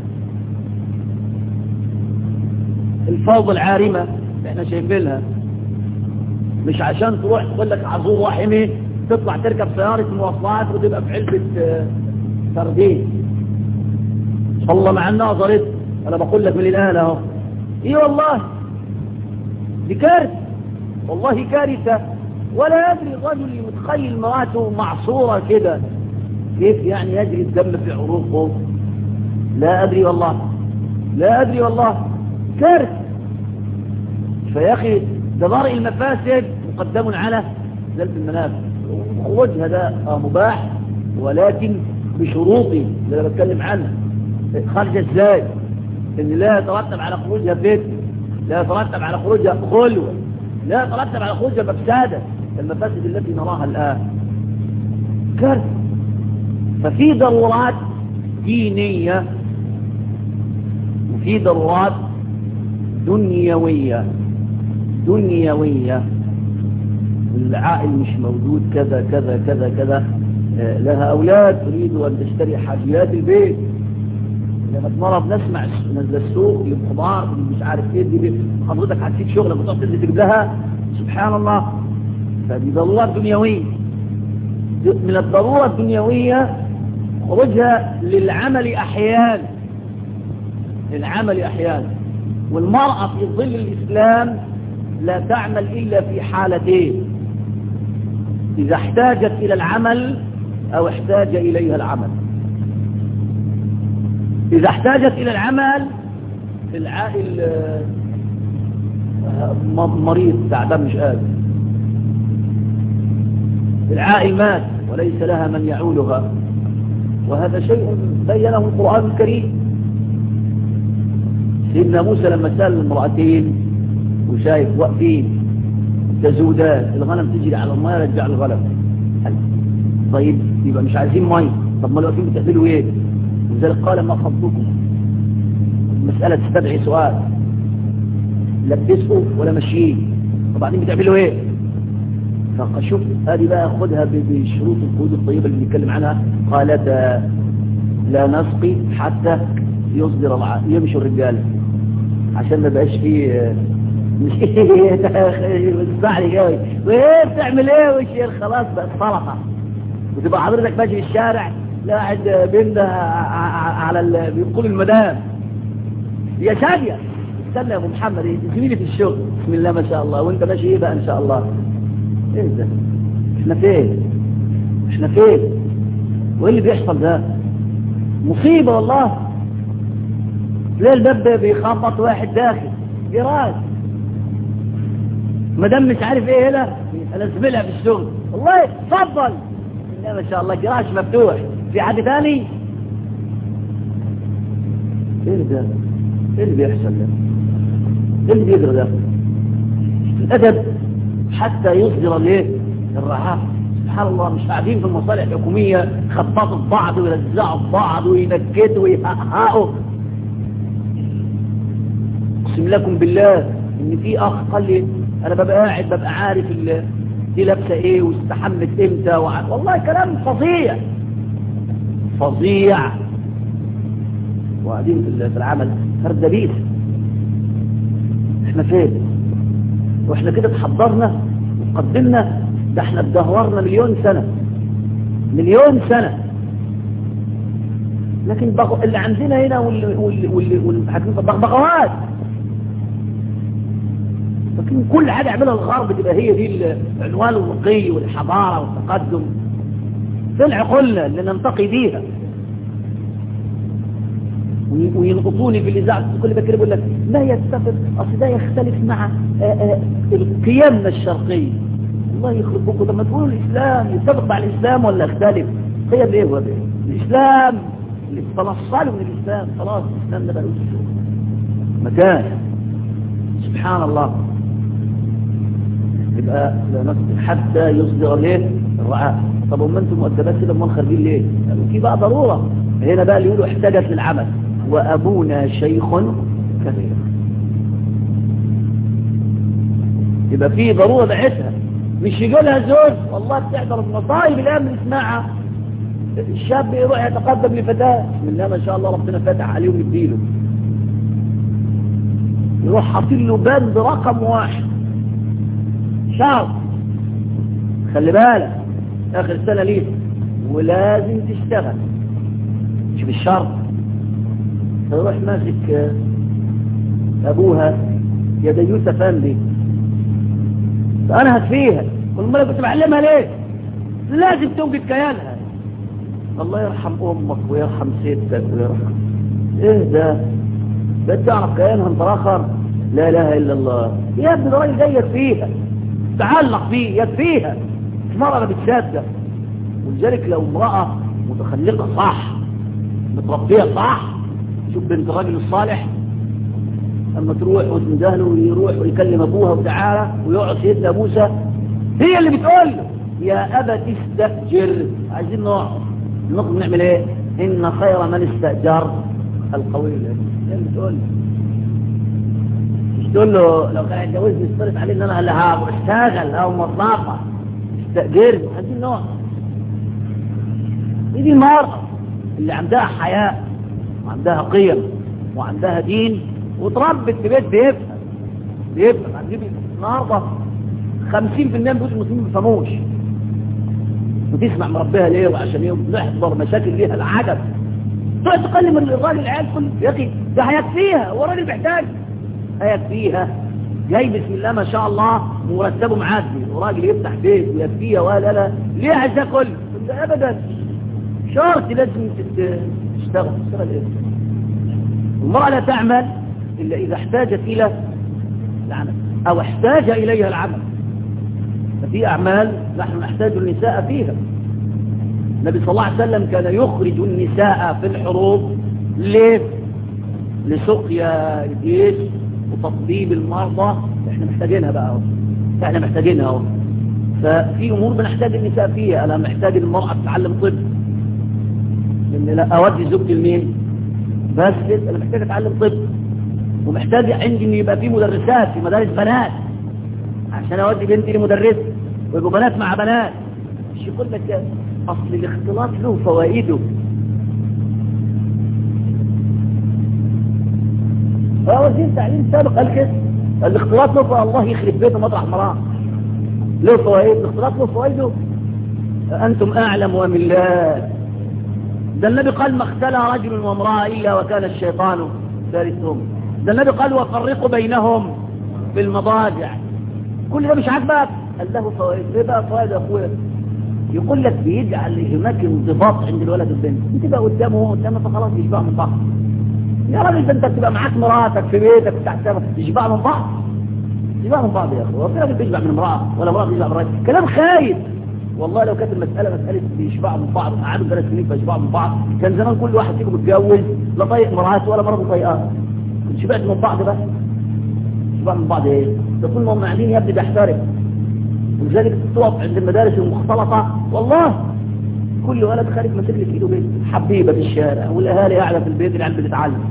الفوضى العارمة احنا شايفينها، مش عشان تروح تقول لك عزور رحمي تطلع تركب سيارة مواصلات وتبقى في علبة سردين والله مع انها ظريت. انا بقول لك من الان اهو ايه والله دي كارثة، والله كارثة. ولا يدري الرجل متخيل مراته معصورة كده كيف يعني يجري الدم في عروقه، لا ادري والله لا ادري والله كارثة. فيا اخي ده ضرء المفاسد مقدم على جلب المنافع. خروجها ده مباح ولكن بشروطي اللي انا بتكلم عنها. خارجة ازاي؟ ان لا يترتب على خروجها فتنة، لا يترتب على خروجها خلوة، لا يترتب على خروجها مفسادة المفاسد التي نراها الآن كارثة. ففي ضرورات دينية وفي ضرورات دنيوية دنيوية العائل مش موجود كذا كذا كذا كذا، لها أولاد تريد أن تشتري حاجيات البيت. لما مرة بنسمع نزل السوق للخضار مش عارف ايه دي، حضرتك هتسيب شغلك وتقعد تنزل تجيب لها، سبحان الله. فدي ضرورات دنيوية. من الضرورة الدنيوية خروجها للعمل أحيانا، للعمل أحيانا. والمرأة في ظل الإسلام لا تعمل إلا في حالتين: إذا احتاجت إلى العمل أو احتاج إليها العمل. إذا احتاجت إلى العمل العائل مريض تعبان مش قادر، العائل مات وليس لها من يعولها، وهذا شيء بينه القرآن الكريم. سيدنا موسى لما سأل المرأتين وشايف واقفين تزودان الغنم تجري على الماء رجع الغنم، طيب يبقى مش عايزين مي، طب ما الواقفين بتعملوا ايه؟ لذلك قال ما خطبكم. المسألة تستدعي سؤال، لا بتسقوا ولا ماشيين، وبعدين بتعملوا ايه؟ فشوف هذه بقى خدها بشروط القيود الطيبة اللي بنتكلم عنها. قالت لا نسقي حتى يصدر الع... يمشوا الرجال عشان ما بقاش فيه مش الصحري قوي وايه بتعمل ايه وش خلاص بقى سلطه، وتبقى حضرتك ماشي في الشارع قاعد بينده على ال... بيقول المدام يا شاديه استنى يا ابو محمد زميلي في الشغل، بسم الله ما شاء الله، وانت ماشي ايه بقى ان شاء الله؟ ايه ده؟ احنا فين؟ احنا فين؟ وايه اللي بيحصل ده؟ مصيبة والله. ليه الباب بيخبط واحد داخل جراج، مدام مش عارف ايه هنا انا زميلها في الشغل، والله اتفضل. لا ما شاء الله جراج مفتوح، في حد ثاني؟ ايه ده؟ ايه اللي بيحصل ده؟ ايه اللي بيجرى ده؟ الادب حتى يصدر الايه؟ الرعاة. سبحان الله، مش قاعدين في المصالح الحكومية خبطوا في بعض ويلزعوا في بعض وينكتوا ويحققوا. اقسم لكم بالله ان في اخ قال لي انا ببقى قاعد ببقى عارف دي لابسه ايه واستحمت امتى وع... والله كلام فظيع فظيع. وقاعدين في العمل فردبيس. احنا فين؟ واحنا كده تحضرنا وقدمنا، ده احنا اتدهورنا مليون سنة مليون سنة. لكن بغ... اللي عندنا هنا واللي واللي واللي, واللي... بغبغوات. لكن كل حاجة يعملها الغرب تبقى هي دي العنوان الرقي والحضارة والتقدم. في العقولنا اللي ننتقي بيها. وينقطوني في الإذاعة كل بكر يقول لك لا يتفق، أصل ده يختلف مع قيمنا الشرقية. الله يخرج بكم لما تقولوا الإسلام يتفق مع الإسلام ولا يختلف؟ قيم إيه هو ده؟ الإسلام اللي تنصلوا من الإسلام خلاص الإسلام ده بقى مكان. سبحان الله. يبقى حتى يصدر ليه الرعاة. طب وما انتم مؤدبات كده امال خارجين ليه؟ يعني في بقى ضروره. هنا بقى اللي يقولوا احتاجت للعمل وابونا شيخ كبير. يبقى في ضروره دعتها، مش يقولها زوج. والله بتحضر المصايب الان بنسمعها. الشاب يروح يتقدم لفتاه بسم الله ما شاء الله ربنا فاتح عليه ويديله، يروح حاطين له بند رقم واحد شرط خلي بالك اخر السنه ليه ولازم تشتغل. شوف الشرط. يروح ماسك ابوها يا ديوث افندي انا هتفيها، والله ما كنت بعلمها ليه؟ لازم توجد كيانها. الله يرحم امك ويرحم ستك ويرحم ايه ده؟ ده تعرف كيانها انت اخر؟ لا اله الا الله. يا ابني ده راجل جاي يكفيها، تعلق فيه يكفيها. المرأة ما بتصدق. ولذلك لو امرأة متخلقة صح متربية صح، شوف بنت الراجل الصالح اما تروح وتندهله ويروح ويكلم ابوها وتعالى ويقعد سيدنا موسى هي اللي بتقول له يا ابا تستأجر. عايزين نقعد نقعد نعمل ايه؟ ان خير من استأجر القوي. هي اللي بتقول له، مش تقول له لو كان هيتجوزني اشترط عليه ان انا اللي هشتغل او موظفه استأجرني. عايزين نقعد. دي المرأة اللي عندها حياء وعندها قيم وعندها دين وتربت في بيت بيفهم بيفهم. هتجيب النهارده خمسين بالمية من بيوت المسلمين ما بيفهموش. وتسمع مربيها ليه وعشان ايه وتحضر مشاكل ليها العجب. تقعد تكلم الراجل العيال كله يا اخي ده هيكفيها، هو الراجل محتاج هيكفيها. جاي بسم الله ما شاء الله مرتبه معدي وراجل يفتح بيت ويكفيها ولا لا ليه عايز اكل؟ ابدا شرط لازم تشتغل. تشتغل ايه؟ المرأة لا تعمل إلا إذا احتاجت إلى العمل أو احتاج إليها العمل. ففي أعمال نحن نحتاج النساء فيها. النبي صلى الله عليه وسلم كان يخرج النساء في الحروب ليه؟ لسقيا الجيش وتطبيب المرضى. احنا محتاجينها بقى اهو. احنا محتاجينها اهو. ففي أمور بنحتاج النساء فيها. أنا محتاج المرأة تتعلم طب، لأن لا أودي زوجتي لمين؟ بس انا محتاج اتعلم طب، ومحتاج عندي ان يبقى في مدرسات في مدارس بنات عشان اودي بنتي لمدرسه ويبقوا بنات مع بنات. مش يقول لك اصل الاختلاط له فوائده. اه وزير تعليم سابق قال كده الاختلاط له الله يخرب بيته مطرح مراه له فوائد. الاختلاط له فوائده انتم اعلم ومن الله. ده النبي قال ما اختلى رجل وامرأة إلا وكان الشيطان ثالثهم. ده النبي قال وفرقوا بينهم في المضاجع. كل ده مش عاجبك؟ قال له فوائد. ايه بقى فوائد يا اخويا؟ يقول لك بيجعل هناك انضباط عند الولد والبنت، بتبقى قدامه وهو قدامه فخلاص يشبعوا من بعض. يا راجل ده انت بتبقى معاك مراتك في بيتك تحت يشبعوا من بعض، يشبعوا من بعض يا اخي. هو في راجل بيشبع من امراه ولا امراه بيشبع من راجل؟ كلام خايب والله. لو كانت المساله مساله بيشبعوا من بعض قعدوا ثلاث سنين فيشبعوا من بعض، كان زمان كل واحد فيكم متجوز لا طايق مراته ولا مراته طايقاه، كنت شبعت من بعض. بس شبعوا من بعض ايه؟ ده كل ما هم قاعدين يا ابني بيحترم. ولذلك تقف عند المدارس المختلطه والله كل ولد خارج ماسك لي في ايده بيت حبيبه في الشارع، والاهالي قاعده في البيت، العيال بتتعلم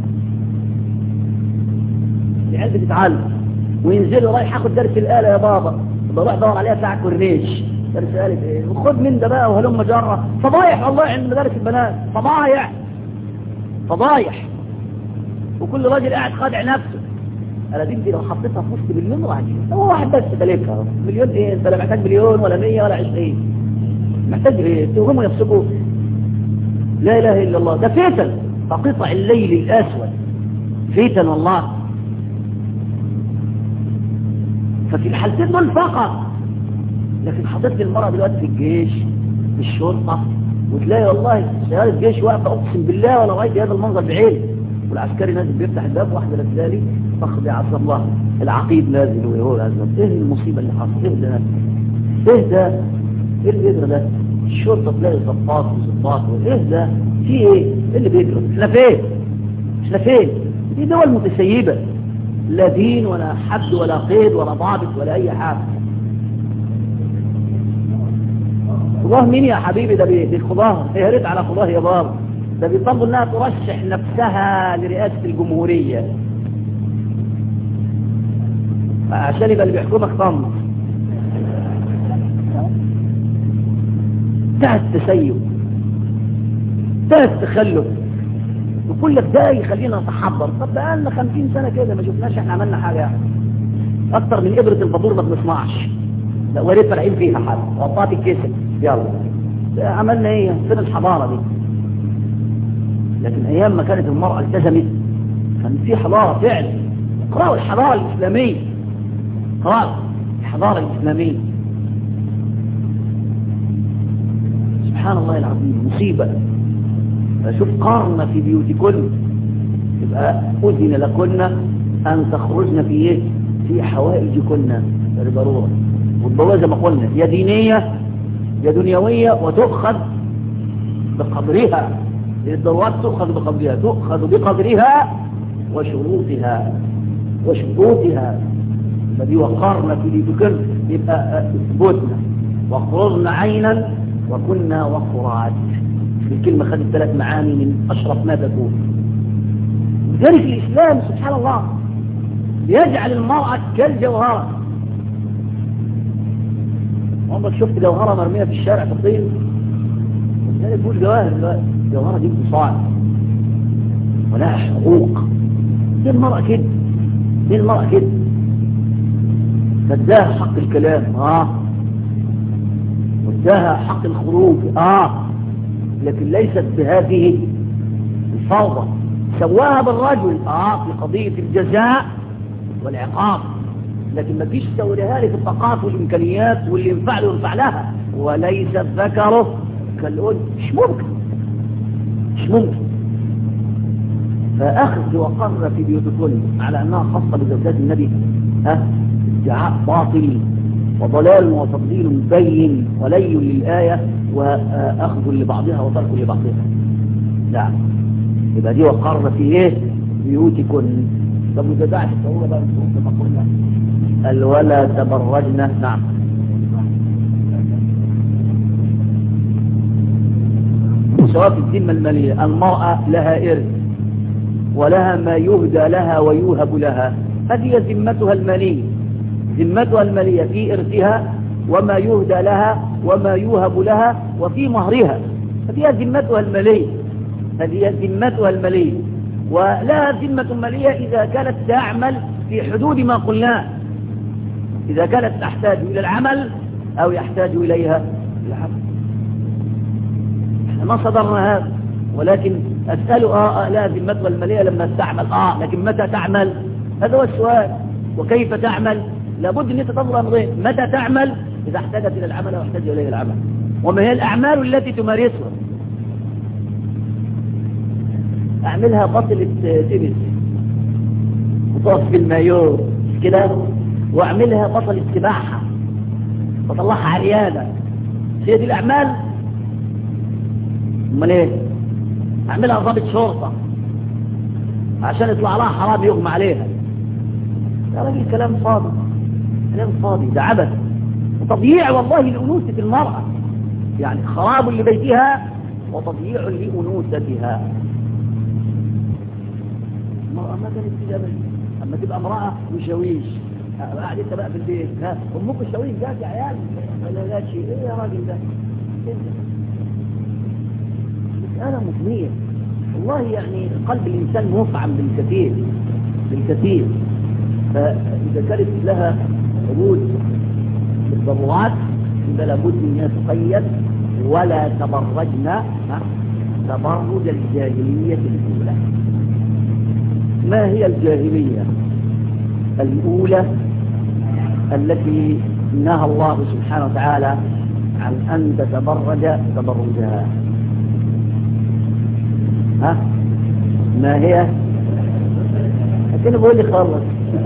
العيال بتتعلم وينزلوا رايح اخد درس الاله يا بابا، بروح ادور عليها ساعه كورنيش درس اله ايه، وخد من ده بقى وهلم جره. فضايح والله عند مدارس البنات، فضايح فضايح. وكل راجل قاعد خادع نفسه. انا دي لو حطيتها في وسط مليون راجل، هو واحد بس تلفها مليون ايه؟ انت لا محتاج مليون ولا مية ولا عشرين، محتاج ايه؟ توهموا نفسكم. لا اله الا الله، ده فتن كقطع الليل الاسود، فتن والله. ففي الحالتين دول فقط. لكن حطيت لي المرأة دلوقتي في الجيش في الشرطة، وتلاقي والله سيارة الجيش واقفة اقسم بالله ولا رأيت هذا المنظر بعيني، والعسكري نازل بيفتح الباب، واحدة لازلالي فخذ يا عصا الله، العقيد نازل وهو نازل. ايه المصيبة اللي حصلت؟ ايه ده؟ ايه ده؟ ايه اللي بيجرى ده؟ الشرطة تلاقي ضباط وضباط، وايه ده؟ في ايه؟ ايه اللي بيجرى؟ احنا فين؟ احنا فين؟ دي دول متسيبة، لا دين ولا حد ولا قيد ولا ضابط ولا اي حاجة. خضاه مين يا حبيبي؟ ده بيخضاه، يا ريت على خضاه يا بابا. ده بيطلبوا انها ترشح نفسها لرئاسة الجمهورية عشان يبقى اللي بيحكمك طمس. ده التسيب، ده التخلف. وكل لك ده يخلينا نتحضر. طب بقى لنا خمسين سنة كده ما شفناش احنا عملنا حاجة يعني. اكتر من ابرة الفاتور ما بنسمعش، لا وريت فرعين فيها حاجة وقطات الكسر يلا عملنا ايه؟ فين الحضارة دي؟ لكن ايام ما كانت المرأة التزمت كان في حضارة فعلا. اقرأوا الحضارة الاسلامية، اقرأوا الحضارة الاسلامية. سبحان الله العظيم، مصيبة. فشوف قارنا في بيوتكن، يبقى أذن لكن أن تخرجن في إيه؟ في حوائجكن بالضرورة. والضوء زي ما قلنا يا دينية يا دنيوية، وتؤخذ بقدرها. الضرورات تؤخذ بقدرها، تؤخذ بقدرها وشروطها وشروطها. الذي وقرنا في بيوتكن يبقى اثبتنا وقررنا عينا وكنا وقرات. الكلمة خدت ثلاث معاني من أشرف ما تكون. لذلك الإسلام سبحان الله يجعل المرأة كالجوهرة. عمرك شفت جوهرة مرمية في الشارع في الطين؟ لا تقول جواهر، الجوهرة دي بتصاعد ولها حقوق. دي المرأة كده، دي المرأة كده. فاداها حق الكلام اه، واداها حق الخروج اه، لكن ليست بهذه الفوضى. سواها بالرجل اه في قضية الجزاء والعقاب، لكن ما فيش تسويها لي في الطاقات والامكانيات واللي ينفع له ينفع لها. وليس الذكر كالأنثى، مش ممكن مش ممكن. فأخذ وقر في بيوتكن على أنها خاصة بزوجات النبي ها ادعاء باطل وضلال وتضليل بين ولي للآية وأخذ لبعضها وترك لبعضها. لا، يبقى دي وقر في ايه؟ بيوتكن. طب وإذا دعت الصورة بقى كما قلنا قال ولا تبرجنا. نعم، سواء في الذمة المالية المرأة لها إرث ولها ما يهدى لها ويوهب لها، هذه ذمتها المالية، ذمتها المالية في إرثها وما يهدى لها وما يوهب لها وفي مهرها، هذه ذمتها المالية، هذه ذمتها المالية. ولها ذمة مالية إذا كانت تعمل في حدود ما قلناه، إذا كانت تحتاج إلى العمل أو يحتاج إليها العمل. احنا ما صدرنا هذا، ولكن أسأله آه, آه لا ذمتها المالية لما تعمل آه لكن متى تعمل؟ هذا هو السؤال. وكيف تعمل؟ لابد أن تتنظر أمرين، متى تعمل؟ إذا احتاجت إلى العمل أو احتاج إليه العمل، وما هي الأعمال التي تمارسها؟ أعملها بطلة تنس وتقف في المايو كده، وأعملها بطلة سباحة وطلعها عريانة. هي دي الأعمال؟ امال ايه؟ أعملها ضابط شرطة عشان يطلع لها حرام يغمى عليها. يا راجل كلام فاضي، كلام فاضي، ده عبث وتضييع والله لأنوثة المرأة، يعني خراب لبيتها وتضييع لأنوثتها. المرأة ما كانت كده بس، أما تبقى امرأة وشويش قاعد انت بقى في البيت، ها امك الشويش جات يا عيال ولا لا شيء، ايه يا راجل ده؟ مسألة مضنية والله، يعني قلب الإنسان مفعم بالكثير بالكثير. فإذا كانت لها حدود بالضرورات يبقى لابد أنها تقيد، ولا تبرجنا تبرج الجاهلية الأولى. ما هي الجاهلية الأولى التي نهى الله سبحانه وتعالى عن أن تتبرج تبرجها؟ ها ما هي؟ لكن بقول لي خلص.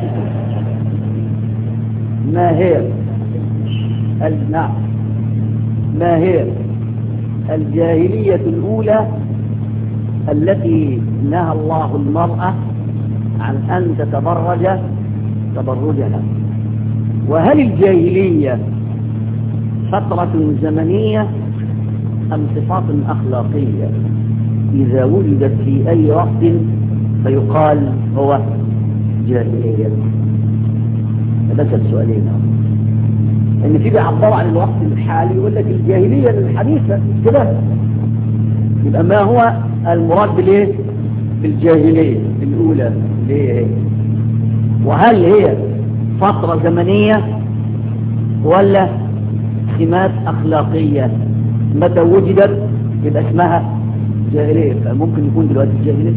ما هي نعم ما هي الجاهلية الأولى التي نهى الله المرأة عن أن تتبرج تبرجها؟ وهل الجاهلية فترة زمنية أم صفات أخلاقية إذا وجدت في أي وقت فيقال هو جاهلية؟ بس السؤالين ان في بيعبر عن الوقت الحالي يقول لك الجاهلية الحديثة كده، يبقى ما هو المراد بالايه بالجاهلية الأولى ليه؟ وهل هي فترة زمنية ولا سمات أخلاقية؟ متى وجدت يبقى اسمها جاهلية، فممكن يكون دلوقتي جاهلية.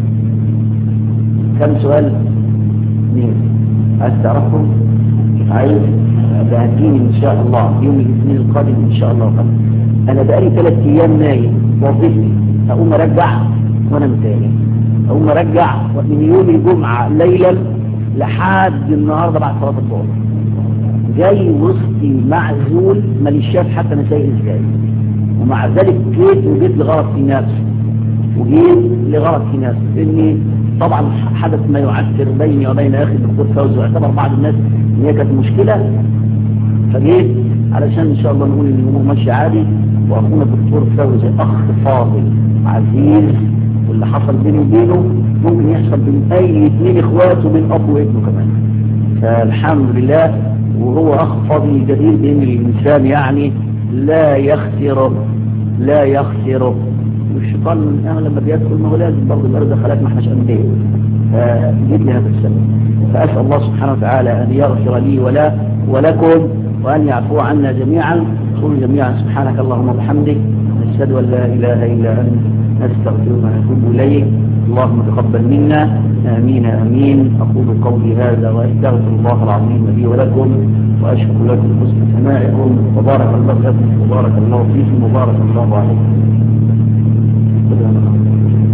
كم سؤال؟ مين عايز تعرفهم؟ عايز بهديني ان شاء الله يوم الاثنين القادم ان شاء الله قادم. انا بقالي ثلاث ايام نايم وظيفتي اقوم ارجع وانام تاني، اقوم ارجع من يوم الجمعة ليلا لحد النهارده بعد صلاة الظهر، جاي وسطي معزول ماليش شاف حتى انا سايق ازاي، ومع ذلك جيت وجيت لغرض في نفسي وجيت لغرض في نفسي اني طبعا حدث ما يعثر بيني وبين اخي الدكتور فوزي، واعتبر بعض الناس ان هي كانت مشكله، فجيت علشان ان شاء الله نقول ان الامور ماشيه عادي. واخونا الدكتور فوزي اخ فاضل عزيز، واللي حصل بيني وبينه ممكن يحصل بين اي اثنين اخوات وبين اب وابنه كمان، فالحمد لله. وهو اخ فاضل جدير بين الانسان يعني لا يخسره لا يخسره. والشيطان من أهل لما بيدخل ما هو لازم برضه الأرض خلاك ما احناش أمنيه، فجيت لي هذا السبب. فأسأل الله سبحانه وتعالى أن يغفر لي ولا ولكم وأن يعفو عنا جميعا. قل جميعا سبحانك اللهم وبحمدك نشهد أن لا إله إلا أنت نستغفرك ونتوب إليك. اللهم تقبل منا، آمين آمين. أقول قولي هذا وأستغفر الله العظيم لي ولكم، وأشكر لكم حسن سماعكم، وبارك الله لكم وبارك الله فيكم وبارك الله عليكم.